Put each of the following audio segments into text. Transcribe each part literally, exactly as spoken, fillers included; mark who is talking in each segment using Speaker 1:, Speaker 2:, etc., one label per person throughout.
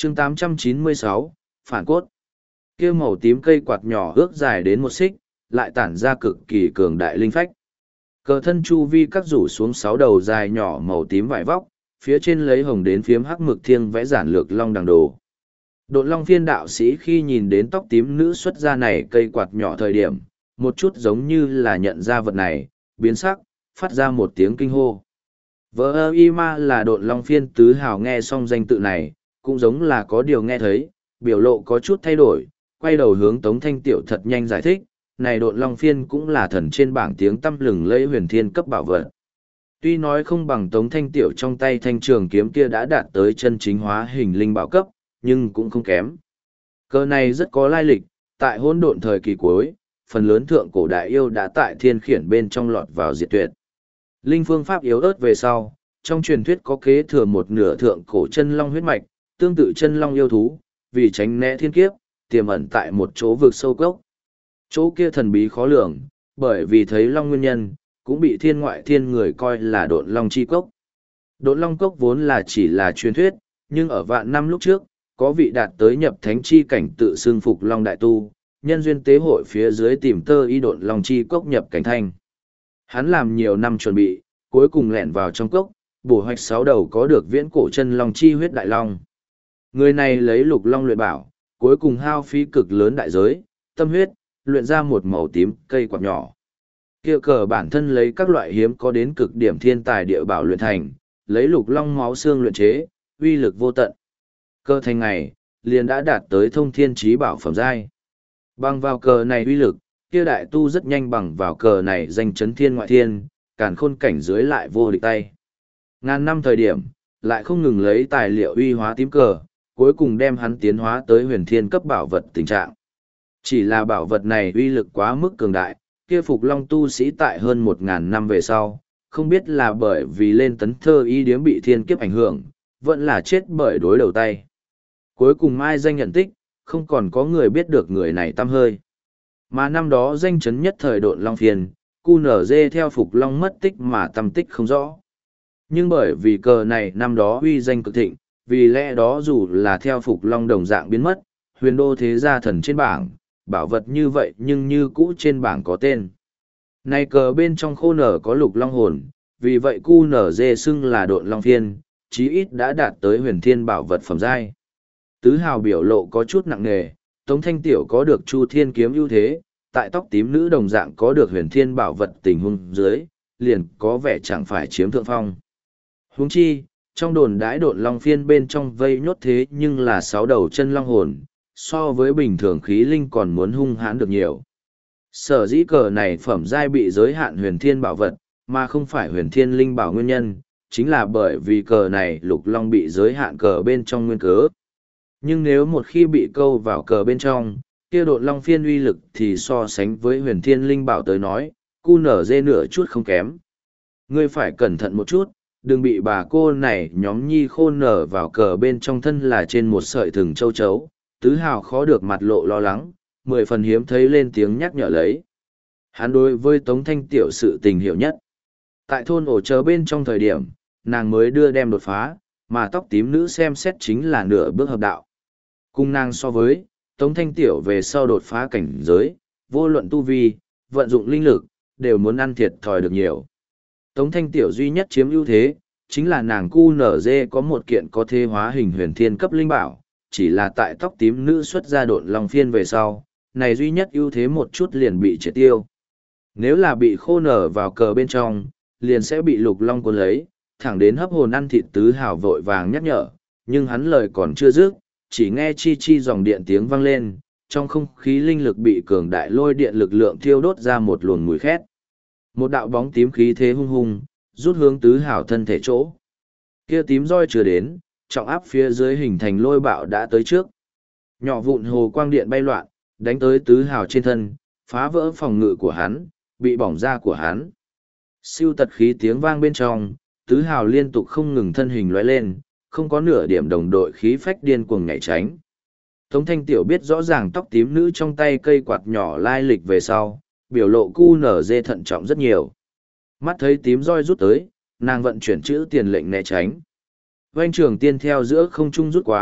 Speaker 1: chương tám trăm chín mươi sáu, phản cốt. Kia màu tím cây quạt nhỏ ước dài đến một xích, lại tản ra cực kỳ cường đại linh phách. Cờ thân chu vi các rủ xuống sáu đầu dài nhỏ màu tím vải vóc, phía trên lấy hồng đến phiếm hắc mực thiêng vẽ giản lược long đằng đồ. Độn long phiên đạo sĩ khi nhìn đến tóc tím nữ xuất ra này cây quạt nhỏ thời điểm, một chút giống như là nhận ra vật này, biến sắc, phát ra một tiếng kinh hô. Vợ ơ y ma là độn long phiên tứ hào nghe xong danh tự này, cũng giống là có điều nghe thấy, biểu lộ có chút thay đổi, quay đầu hướng Tống Thanh Tiểu thật nhanh giải thích, này độn long phiên cũng là thần trên bảng tiếng tăm lừng lẫy huyền thiên cấp bảo vật. Tuy nói không bằng Tống Thanh Tiểu trong tay thanh trường kiếm kia đã đạt tới chân chính hóa hình linh bảo cấp, nhưng cũng không kém. Cờ này rất có lai lịch, tại hỗn độn thời kỳ cuối, phần lớn thượng cổ đại yêu đã tại thiên khiển bên trong lọt vào diệt tuyệt. Linh phương pháp yếu ớt về sau, trong truyền thuyết có kế thừa một nửa thượng cổ chân long huyết mạch, tương tự chân long yêu thú, vì tránh né thiên kiếp, tiềm ẩn tại một chỗ vực sâu cốc. Chỗ kia thần bí khó lường, bởi vì thấy long nguyên nhân, cũng bị thiên ngoại thiên người coi là độn long chi cốc. Độn long cốc vốn là chỉ là truyền thuyết, nhưng ở vạn năm lúc trước, có vị đạt tới nhập thánh chi cảnh tự xưng phục long đại tu, nhân duyên tế hội phía dưới tìm tơ y độn long chi cốc nhập cảnh thanh. Hắn làm nhiều năm chuẩn bị, cuối cùng lẻn vào trong cốc, bổ hoạch sáu đầu có được viễn cổ chân long chi huyết đại long. Người này lấy lục long luyện bảo, cuối cùng hao phí cực lớn đại giới, tâm huyết, luyện ra một màu tím cây quạt nhỏ. Kia cờ bản thân lấy các loại hiếm có đến cực điểm thiên tài địa bảo luyện thành, lấy lục long máu xương luyện chế, uy lực vô tận. Cơ thành ngày, liền đã đạt tới thông thiên trí bảo phẩm giai. Bằng vào cờ này uy lực, kia đại tu rất nhanh bằng vào cờ này danh chấn thiên ngoại thiên, càn khôn cảnh dưới lại vô địch tay. Ngàn năm thời điểm, lại không ngừng lấy tài liệu uy hóa tím cờ, cuối cùng đem hắn tiến hóa tới huyền thiên cấp bảo vật tình trạng. Chỉ là bảo vật này uy lực quá mức cường đại, kia phục long tu sĩ tại hơn một ngàn năm về sau, không biết là bởi vì lên tấn thơ y điếm bị thiên kiếp ảnh hưởng, vẫn là chết bởi đối đầu tay. Cuối cùng mai danh nhận tích, không còn có người biết được người này tăm hơi. Mà năm đó danh chấn nhất thời độn long phiền, cu nở dê theo phục long mất tích mà tâm tích không rõ. Nhưng bởi vì cờ này năm đó uy danh cực thịnh, vì lẽ đó dù là theo phục long đồng dạng biến mất, huyền đô thế gia thần trên bảng, bảo vật như vậy nhưng như cũ trên bảng có tên. Này cờ bên trong khô nở có lục long hồn, vì vậy cu nở dê xưng là độn long phiên, chí ít đã đạt tới huyền thiên bảo vật phẩm giai. Tứ hào biểu lộ có chút nặng nề, Tống Thanh Tiểu có được Chu Thiên kiếm ưu thế, tại tóc tím nữ đồng dạng có được huyền thiên bảo vật tình huống dưới, liền có vẻ chẳng phải chiếm thượng phong. Huống chi, trong đồn đãi độn long phiên bên trong vây nhốt thế nhưng là sáu đầu chân long hồn, so với bình thường khí linh còn muốn hung hãn được nhiều. Sở dĩ cờ này phẩm giai bị giới hạn huyền thiên bảo vật, mà không phải huyền thiên linh bảo nguyên nhân, chính là bởi vì cờ này lục long bị giới hạn cờ bên trong nguyên cớ. Nhưng nếu một khi bị câu vào cờ bên trong, kia độn long phiên uy lực thì so sánh với huyền thiên linh bảo tới nói, cu nở dê nửa chút không kém. Ngươi phải cẩn thận một chút, đừng bị bà cô này nhóm nhi khôn nở vào cờ bên trong thân là trên một sợi thừng châu chấu. Tứ hào khó được mặt lộ lo lắng, mười phần hiếm thấy lên tiếng nhắc nhở lấy. Hắn đối với Tống Thanh Tiểu sự tình hiểu nhất. Tại thôn ổ chờ bên trong thời điểm, nàng mới đưa đem đột phá, mà tóc tím nữ xem xét chính là nửa bước hợp đạo. Cùng nàng so với, Tống Thanh Tiểu về sau đột phá cảnh giới, vô luận tu vi, vận dụng linh lực, đều muốn ăn thiệt thòi được nhiều. Tống Thanh Tiểu duy nhất chiếm ưu thế, chính là nàng cu nở dê có một kiện có thế hóa hình huyền thiên cấp linh bảo, chỉ là tại tóc tím nữ xuất ra độn long phiên về sau, này duy nhất ưu thế một chút liền bị triệt tiêu. Nếu là bị khô nở vào cờ bên trong, liền sẽ bị lục long cuốn lấy, thẳng đến hấp hồn ăn thịt tứ hào vội vàng nhắc nhở, nhưng hắn lời còn chưa dứt, chỉ nghe chi chi dòng điện tiếng vang lên, trong không khí linh lực bị cường đại lôi điện lực lượng thiêu đốt ra một luồng mùi khét. Một đạo bóng tím khí thế hung hung, rút hướng tứ hào thân thể chỗ. Kia tím roi chưa đến, trọng áp phía dưới hình thành lôi bạo đã tới trước. Nhỏ vụn hồ quang điện bay loạn, đánh tới tứ hào trên thân, phá vỡ phòng ngự của hắn, bị bỏng da của hắn. Siêu tật khí tiếng vang bên trong, tứ hào liên tục không ngừng thân hình lóe lên, không có nửa điểm đồng đội khí phách điên cuồng nhảy tránh. Tống Thanh Tiểu biết rõ ràng tóc tím nữ trong tay cây quạt nhỏ lai lịch về sau, biểu lộ cu nở dê thận trọng rất nhiều. Mắt thấy tím roi rút tới, nàng vận chuyển chữ tiền lệnh né tránh. Vành trường tiên theo giữa không trung rút quá,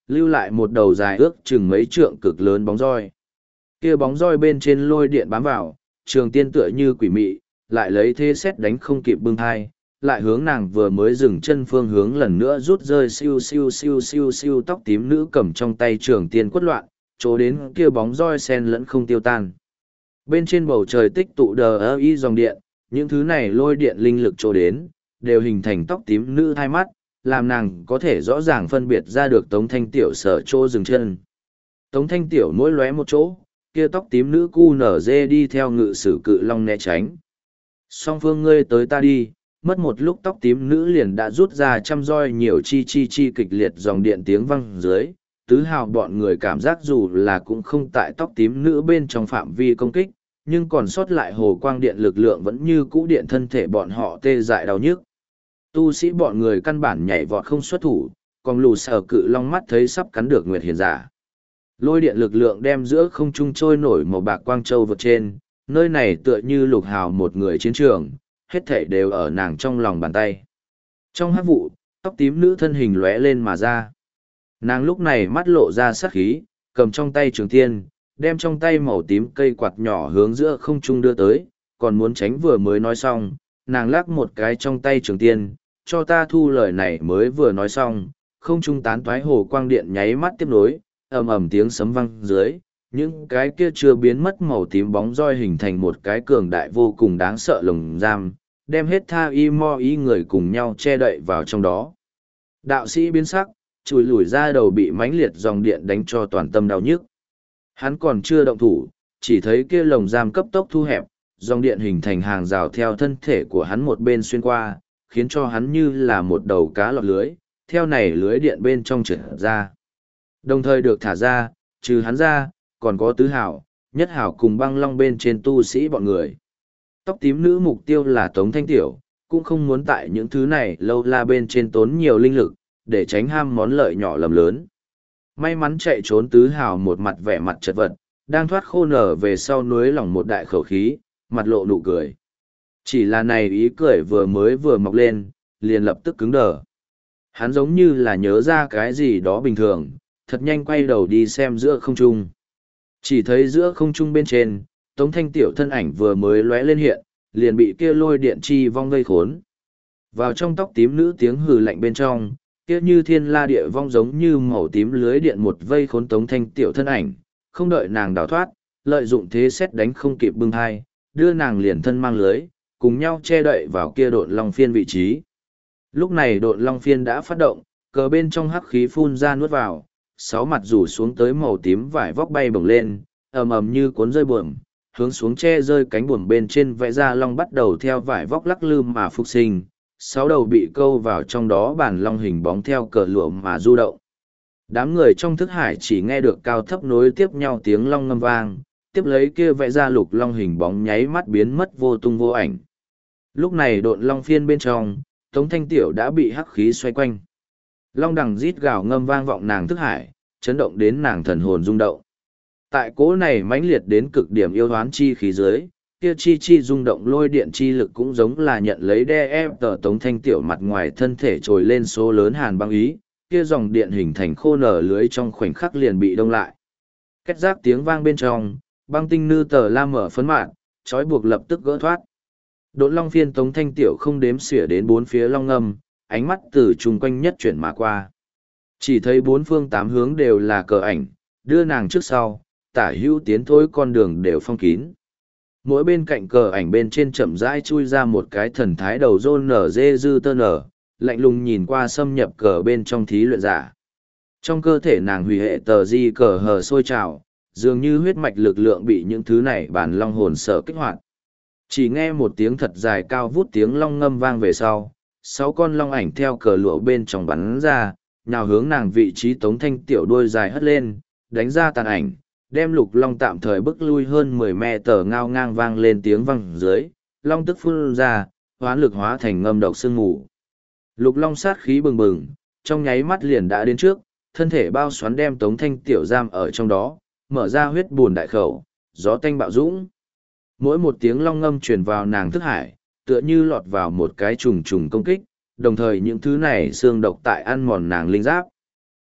Speaker 1: lưu lại một đầu dài ước chừng mấy trượng cực lớn bóng roi. Kia bóng roi bên trên lôi điện bám vào, trường tiên tựa như quỷ mị, lại lấy thế xét đánh không kịp bưng thai, lại hướng nàng vừa mới dừng chân phương hướng lần nữa rút rơi siêu siêu siêu siêu siêu tóc tím nữ cầm trong tay trường tiên quất loạn, chỗ đến kia bóng roi sen lẫn không tiêu tan. Bên trên bầu trời tích tụ đờ ơ y dòng điện, những thứ này lôi điện linh lực chỗ đến, đều hình thành tóc tím nữ hai mắt, làm nàng có thể rõ ràng phân biệt ra được Tống Thanh Tiểu sở chỗ dừng chân. Tống Thanh Tiểu mỗi lóe một chỗ, kia tóc tím nữ cu nở dê đi theo ngự sử cự long né tránh. Song phương ngươi tới ta đi, mất một lúc tóc tím nữ liền đã rút ra trăm roi nhiều chi chi chi kịch liệt dòng điện tiếng vang dưới. Tứ hào bọn người cảm giác dù là cũng không tại tóc tím nữ bên trong phạm vi công kích, nhưng còn sót lại hồ quang điện lực lượng vẫn như cũ điện thân thể bọn họ tê dại đau nhức. Tu sĩ bọn người căn bản nhảy vọt không xuất thủ, còn lù sở cự long mắt thấy sắp cắn được Nguyệt Hiền giả. Lôi điện lực lượng đem giữa không trung trôi nổi màu bạc quang châu vượt trên, nơi này tựa như lục hào một người chiến trường, hết thảy đều ở nàng trong lòng bàn tay. Trong hắc vụ, tóc tím nữ thân hình lóe lên mà ra. Nàng lúc này mắt lộ ra sát khí, cầm trong tay trường tiên, đem trong tay màu tím cây quạt nhỏ hướng giữa không trung đưa tới, còn muốn tránh vừa mới nói xong, nàng lắc một cái trong tay trường tiên, cho ta thu lời này mới vừa nói xong, không trung tán toái hồ quang điện nháy mắt tiếp nối, ầm ầm tiếng sấm vang dưới, những cái kia chưa biến mất màu tím bóng roi hình thành một cái cường đại vô cùng đáng sợ lồng giam, đem hết tha y mo y người cùng nhau che đậy vào trong đó. Đạo sĩ biến sắc, chùi lùi ra đầu bị mãnh liệt dòng điện đánh cho toàn tâm đau nhức. Hắn còn chưa động thủ, chỉ thấy kia lồng giam cấp tốc thu hẹp, dòng điện hình thành hàng rào theo thân thể của hắn một bên xuyên qua, khiến cho hắn như là một đầu cá lọt lưới, theo này lưới điện bên trong trượt ra. Đồng thời được thả ra, trừ hắn ra, còn có tứ hảo, nhất hảo cùng băng long bên trên tu sĩ bọn người. Tóc tím nữ mục tiêu là Tống Thanh Tiểu, cũng không muốn tại những thứ này lâu la bên trên tốn nhiều linh lực, để tránh ham món lợi nhỏ lầm lớn. May mắn chạy trốn tứ hào một mặt vẻ mặt chật vật, đang thoát khô nở về sau núi lỏng một đại khẩu khí, mặt lộ nụ cười. Chỉ là này ý cười vừa mới vừa mọc lên, liền lập tức cứng đờ. Hắn giống như là nhớ ra cái gì đó bình thường, thật nhanh quay đầu đi xem giữa không trung. Chỉ thấy giữa không trung bên trên, Tống Thanh Tiểu thân ảnh vừa mới lóe lên hiện, liền bị kia lôi điện chi vong gây khốn. Vào trong tóc tím nữ tiếng hừ lạnh bên trong, kia như thiên la địa vong giống như màu tím lưới điện một vây khốn Tống Thanh Tiểu thân ảnh, không đợi nàng đào thoát, lợi dụng thế xét đánh không kịp bưng hai, đưa nàng liền thân mang lưới, cùng nhau che đậy vào kia độn long phiên vị trí. Lúc này độn long phiên đã phát động, cờ bên trong hắc khí phun ra nuốt vào, sáu mặt rủ xuống tới màu tím vải vóc bay bổng lên, ầm ầm như cuốn rơi buồm, hướng xuống che rơi cánh buồm bên trên vẽ ra long bắt đầu theo vải vóc lắc lư mà phục sinh, sáu đầu bị câu vào trong đó bản long hình bóng theo cờ lụa mà du động. Đám người trong thức hải chỉ nghe được cao thấp nối tiếp nhau tiếng long ngâm vang, tiếp lấy kia vẽ ra lục long hình bóng nháy mắt biến mất vô tung vô ảnh. Lúc này độn long phiên bên trong, Tống Thanh Tiểu đã bị hắc khí xoay quanh. Long đằng rít gào ngâm vang vọng nàng thức hải, chấn động đến nàng thần hồn rung động. Tại cỗ này mãnh liệt đến cực điểm yêu hoán chi khí dưới, kia chi chi rung động lôi điện chi lực cũng giống là nhận lấy đe ép tờ Tống Thanh Tiểu mặt ngoài thân thể trồi lên số lớn hàn băng ý, kia dòng điện hình thành khô nở lưới trong khoảnh khắc liền bị đông lại. Két rác tiếng vang bên trong, băng tinh nư tờ la mở phấn mạn, trói buộc lập tức gỡ thoát. Độn long phiên Tống Thanh Tiểu không đếm xỉa đến bốn phía long ngâm, ánh mắt từ chung quanh nhất chuyển mà qua. Chỉ thấy bốn phương tám hướng đều là cờ ảnh, đưa nàng trước sau, tả hữu tiến thối con đường đều phong kín. Mỗi bên cạnh cờ ảnh bên trên chậm rãi chui ra một cái thần thái đầu rôn nở dê dư tơ nở, lạnh lùng nhìn qua xâm nhập cờ bên trong thí luyện giả. Trong cơ thể nàng hủy hệ tờ di cờ hờ sôi trào, dường như huyết mạch lực lượng bị những thứ này bản long hồn sở kích hoạt. Chỉ nghe một tiếng thật dài cao vút tiếng long ngâm vang về sau, sáu con long ảnh theo cờ lụa bên trong bắn ra, nào hướng nàng vị trí Tống Thanh Tiểu đuôi dài hất lên, đánh ra tàn ảnh, đem lục long tạm thời bức lui hơn mười mẹ tờ ngao ngang vang lên tiếng vang dưới, long tức phun ra, hoán lực hóa thành ngâm độc sương mù. Lục long sát khí bừng bừng, trong nháy mắt liền đã đến trước, thân thể bao xoắn đem Tống Thanh Tiểu giam ở trong đó, mở ra huyết buồn đại khẩu, gió tanh bạo dũng. Mỗi một tiếng long ngâm truyền vào nàng thức hải, tựa như lọt vào một cái trùng trùng công kích, đồng thời những thứ này xương độc tại ăn mòn nàng linh giáp.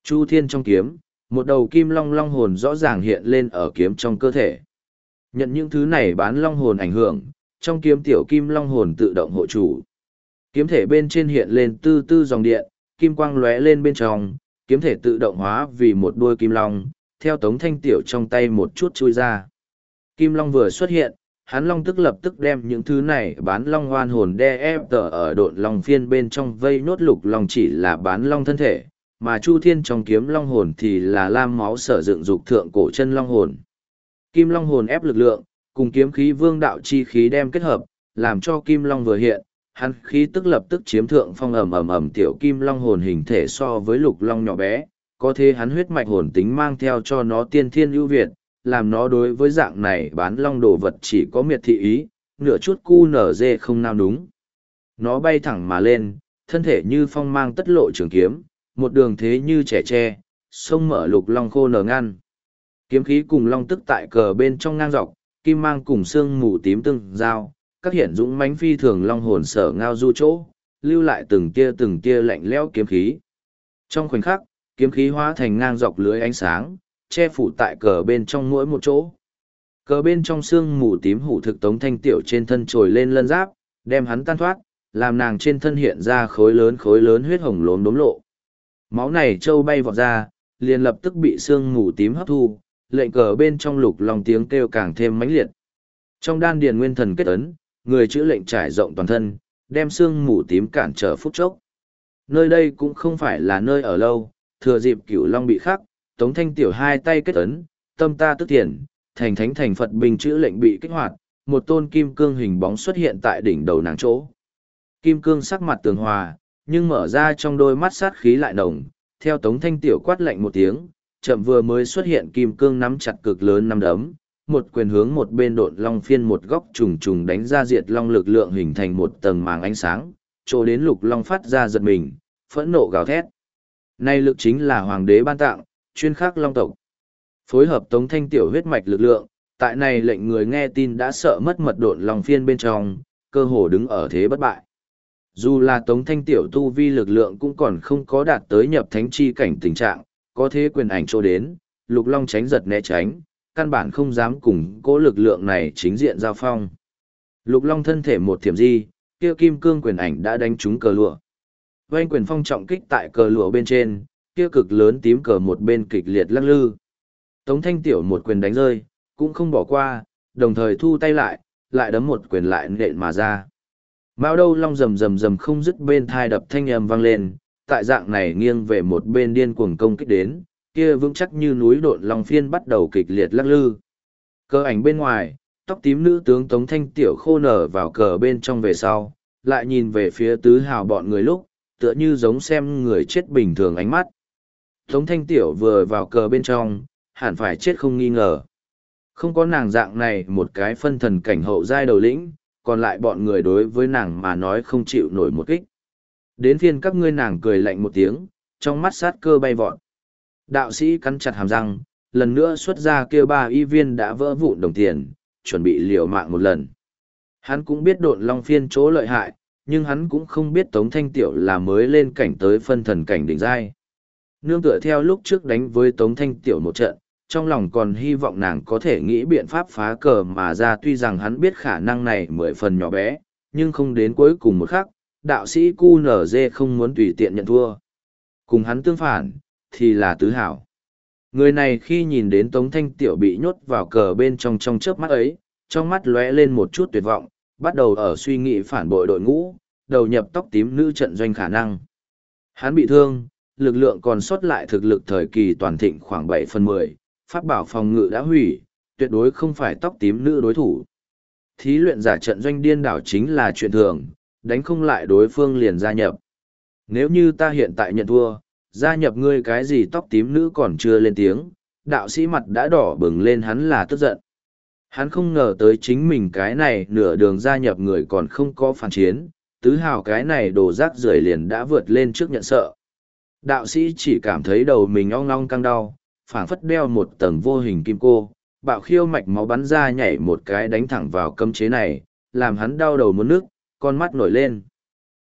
Speaker 1: Chu thiên trong kiếm, một đầu kim long long hồn rõ ràng hiện lên ở kiếm trong cơ thể. Nhận những thứ này bán long hồn ảnh hưởng, trong kiếm tiểu kim long hồn tự động hộ chủ. Kiếm thể bên trên hiện lên tư tư dòng điện, kim quang lóe lên bên trong, kiếm thể tự động hóa vì một đuôi kim long, theo Tống Thanh Tiểu trong tay một chút chui ra. Kim long vừa xuất hiện, hắn long tức lập tức đem những thứ này bán long hoan hồn đe ép tờ ở độn long phiên bên trong vây nốt lục long chỉ là bán long thân thể, mà Chu Thiên trong kiếm long hồn thì là lam máu sở dựng dục thượng cổ chân long hồn. Kim long hồn ép lực lượng, cùng kiếm khí vương đạo chi khí đem kết hợp, làm cho kim long vừa hiện, hắn khí tức lập tức chiếm thượng phong ầm ầm ầm tiểu kim long hồn hình thể so với lục long nhỏ bé, có thế hắn huyết mạch hồn tính mang theo cho nó tiên thiên ưu việt, làm nó đối với dạng này bán long đồ vật chỉ có miệt thị ý, nửa chút cu nở dê không nào đúng. Nó bay thẳng mà lên, thân thể như phong mang tất lộ trường kiếm, một đường thế như trẻ tre, sông mở lục long khô nở ngăn. Kiếm khí cùng long tức tại cờ bên trong ngang dọc, kim mang cùng xương mù tím tương giao, các hiển dũng mãnh phi thường long hồn sở ngao du chỗ, lưu lại từng tia từng tia lạnh lẽo kiếm khí. Trong khoảnh khắc, kiếm khí hóa thành ngang dọc lưới ánh sáng, che phủ tại cờ bên trong mỗi một chỗ. Cờ bên trong xương mù tím hủ thực Tống Thanh Tiểu trên thân trồi lên lân giáp, đem hắn tan thoát, làm nàng trên thân hiện ra khối lớn khối lớn huyết hồng lốm đốm lộ. Máu này trâu bay vọt ra, liền lập tức bị xương mù tím hấp thu, lệnh cờ bên trong lục long tiếng kêu càng thêm mãnh liệt. Trong đan điền nguyên thần kết ấn, người chữ lệnh trải rộng toàn thân, đem xương mù tím cản trở phút chốc. Nơi đây cũng không phải là nơi ở lâu, thừa dịp cửu long bị khắc, Tống Thanh Tiểu hai tay kết ấn, tâm ta tức thiền, thành thánh thành Phật bình chữ lệnh bị kích hoạt, một tôn kim cương hình bóng xuất hiện tại đỉnh đầu nàng chỗ. Kim cương sắc mặt tường hòa, nhưng mở ra trong đôi mắt sát khí lại nồng, theo Tống Thanh Tiểu quát lệnh một tiếng, chậm vừa mới xuất hiện kim cương nắm chặt cực lớn nắm đấm, một quyền hướng một bên độn long phiên một góc trùng trùng đánh ra diệt long lực lượng hình thành một tầng màng ánh sáng, chỗ đến lục long phát ra giật mình, phẫn nộ gào thét. Nay lực chính là hoàng đế ban tặng, chuyên khắc long tộc. Phối hợp Tống Thanh Tiểu huyết mạch lực lượng, tại này lệnh người nghe tin đã sợ mất mật độn long phiên bên trong, cơ hồ đứng ở thế bất bại. Dù là Tống Thanh Tiểu tu vi lực lượng cũng còn không có đạt tới nhập thánh chi cảnh tình trạng, có thế quyền ảnh chỗ đến, lục long tránh giật né tránh, căn bản không dám cùng cố lực lượng này chính diện giao phong. Lục long thân thể một thiểm di, kia kim cương quyền ảnh đã đánh trúng cờ lụa. Vành quyền phong trọng kích tại cờ lụa bên trên, kia cực lớn tím cờ một bên kịch liệt lắc lư. Tống Thanh Tiểu một quyền đánh rơi, cũng không bỏ qua, đồng thời thu tay lại, lại đấm một quyền lại nện mà ra. Mao đâu long rầm rầm rầm không dứt bên thai đập thanh âm vang lên, tại dạng này nghiêng về một bên điên cuồng công kích đến, kia vững chắc như núi độn long phiên bắt đầu kịch liệt lắc lư. Cờ ảnh bên ngoài, tóc tím nữ tướng Tống Thanh Tiểu khô nở vào cờ bên trong về sau, lại nhìn về phía tứ hào bọn người lúc, tựa như giống xem người chết bình thường ánh mắt. Tống Thanh Tiểu vừa vào cờ bên trong, hẳn phải chết không nghi ngờ. Không có nàng dạng này một cái phân thần cảnh hậu giai đầu lĩnh, còn lại bọn người đối với nàng mà nói không chịu nổi một kích. Đến phiên các ngươi nàng cười lạnh một tiếng, trong mắt sát cơ bay vọt. Đạo sĩ cắn chặt hàm răng, lần nữa xuất ra kia ba y viên đã vỡ vụn đồng tiền, chuẩn bị liều mạng một lần. Hắn cũng biết độn long phiên chỗ lợi hại, nhưng hắn cũng không biết Tống Thanh Tiểu là mới lên cảnh tới phân thần cảnh đỉnh giai. Nương tựa theo lúc trước đánh với Tống Thanh Tiểu một trận, trong lòng còn hy vọng nàng có thể nghĩ biện pháp phá cờ mà ra, tuy rằng hắn biết khả năng này mười phần nhỏ bé, nhưng không đến cuối cùng một khắc, đạo sĩ cu nở dê không muốn tùy tiện nhận thua. Cùng hắn tương phản, thì là tứ hảo. Người này khi nhìn đến Tống Thanh Tiểu bị nhốt vào cờ bên trong trong chớp mắt ấy, trong mắt lóe lên một chút tuyệt vọng, bắt đầu ở suy nghĩ phản bội đội ngũ, đầu nhập tóc tím nữ trận doanh khả năng. Hắn bị thương, lực lượng còn sót lại thực lực thời kỳ toàn thịnh khoảng bảy phần mười, pháp bảo phòng ngự đã hủy, tuyệt đối không phải tóc tím nữ đối thủ. Thí luyện giả trận doanh điên đảo chính là chuyện thường, đánh không lại đối phương liền gia nhập. Nếu như ta hiện tại nhận thua, gia nhập ngươi cái gì tóc tím nữ còn chưa lên tiếng, đạo sĩ mặt đã đỏ bừng lên, hắn là tức giận. Hắn không ngờ tới chính mình cái này nửa đường gia nhập người còn không có phản chiến, tứ hào cái này đồ rác rưởi liền đã vượt lên trước nhận sợ. Đạo sĩ chỉ cảm thấy đầu mình ong ong căng đau, phảng phất đeo một tầng vô hình kim cô, bạo khiêu mạch máu bắn ra nhảy một cái đánh thẳng vào cấm chế này, làm hắn đau đầu muốn nước, con mắt nổi lên.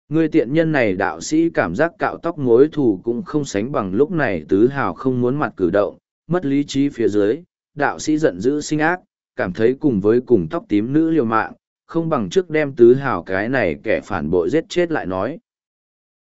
Speaker 1: Người tiện nhân này đạo sĩ cảm giác cạo tóc mối thù cũng không sánh bằng lúc này tứ hào không muốn mặt cử động, mất lý trí phía dưới, đạo sĩ giận dữ sinh ác, cảm thấy cùng với cùng tóc tím nữ liều mạng, không bằng trước đem tứ hào cái này kẻ phản bội giết chết lại nói.